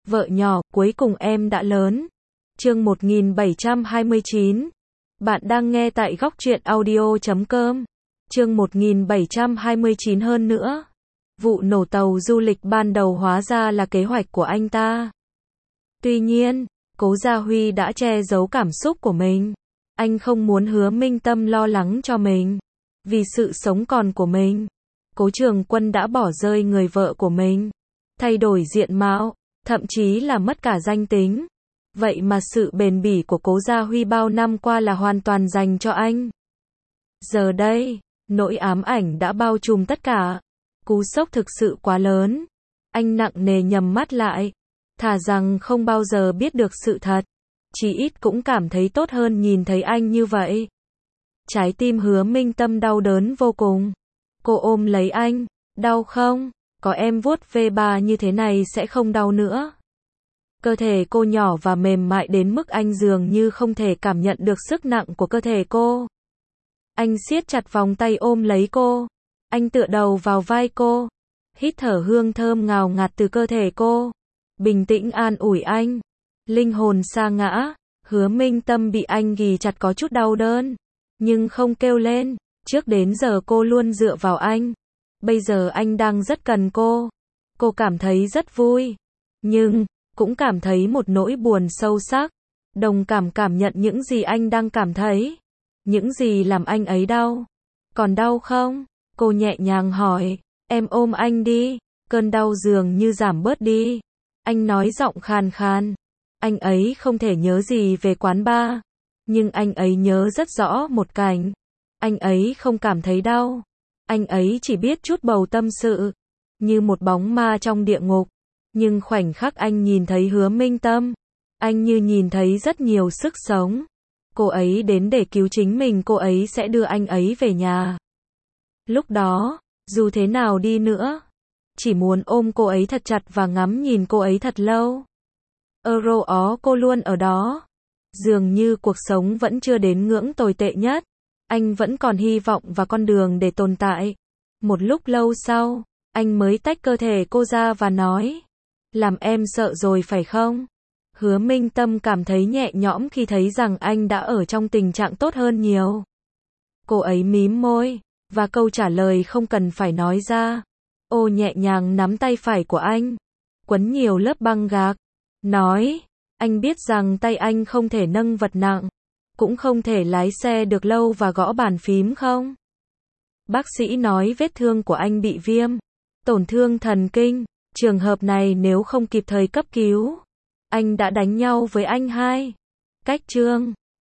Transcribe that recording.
Vợ nhỏ, cuối cùng em đã lớn. Chương 1729. Bạn đang nghe tại góc truyện audio.com. Chương 1729 hơn nữa. Vụ nổ tàu du lịch ban đầu hóa ra là kế hoạch của anh ta. Tuy nhiên, Cố Gia Huy đã che giấu cảm xúc của mình. Anh không muốn Hứa Minh Tâm lo lắng cho mình. Vì sự sống còn của mình, Cố Trường Quân đã bỏ rơi người vợ của mình, thay đổi diện mạo, thậm chí là mất cả danh tính. Vậy mà sự bền bỉ của Cố Gia Huy bao năm qua là hoàn toàn dành cho anh. Giờ đây, nỗi ám ảnh đã bao trùm tất cả. Cú sốc thực sự quá lớn. Anh nặng nề nhắm mắt lại. Thà rằng không bao giờ biết được sự thật. Chí ít cũng cảm thấy tốt hơn nhìn thấy anh như vậy. Trái tim Hứa Minh Tâm đau đớn vô cùng. Cô ôm lấy anh. Đau không? Có em vuốt ve bà như thế này sẽ không đau nữa. Cơ thể cô nhỏ và mềm mại đến mức anh dường như không thể cảm nhận được sức nặng của cơ thể cô. Anh siết chặt vòng tay ôm lấy cô. Anh tựa đầu vào vai cô. Hít thở hương thơm ngào ngạt từ cơ thể cô. Bình tĩnh an ủi anh. Linh hồn sa ngã. Hứa Minh Tâm bị anh ghì chặt có chút đau đớn. Nhưng không kêu lên. Trước đến giờ cô luôn dựa vào anh. Bây giờ anh đang rất cần cô. Cô cảm thấy rất vui. Nhưng cũng cảm thấy một nỗi buồn sâu sắc. Đồng cảm nhận những gì anh đang cảm thấy. Những gì làm anh ấy đau. Còn đau không? Cô nhẹ nhàng hỏi. Em ôm anh đi. Cơn đau dường như giảm bớt đi. Anh nói giọng khàn khàn. Anh ấy không thể nhớ gì về quán bar. Nhưng anh ấy nhớ rất rõ một cảnh. Anh ấy không cảm thấy đau. Anh ấy chỉ biết chút bầu tâm sự. Như một bóng ma trong địa ngục. Nhưng khoảnh khắc anh nhìn thấy Hứa Minh Tâm, anh như nhìn thấy rất nhiều sức sống. Cô ấy đến để cứu chính mình, cô ấy sẽ đưa anh ấy về nhà. Lúc đó, dù thế nào đi nữa, chỉ muốn ôm cô ấy thật chặt và ngắm nhìn cô ấy thật lâu. Cô luôn ở đó. Dường như cuộc sống vẫn chưa đến ngưỡng tồi tệ nhất. Anh vẫn còn hy vọng và con đường để tồn tại. Một lúc lâu sau, anh mới tách cơ thể cô ra và nói. Làm em sợ rồi phải không? Hứa Minh Tâm cảm thấy nhẹ nhõm khi thấy rằng anh đã ở trong tình trạng tốt hơn nhiều. Cô ấy mím môi, và câu trả lời không cần phải nói ra. Ô nhẹ nhàng nắm tay phải của anh, quấn nhiều lớp băng gạc, nói, anh biết rằng tay anh không thể nâng vật nặng, cũng không thể lái xe được lâu và gõ bàn phím không? Bác sĩ nói vết thương của anh bị viêm, tổn thương thần kinh. Trường hợp này nếu không kịp thời cấp cứu, anh đã đánh nhau với anh hai. Cách chương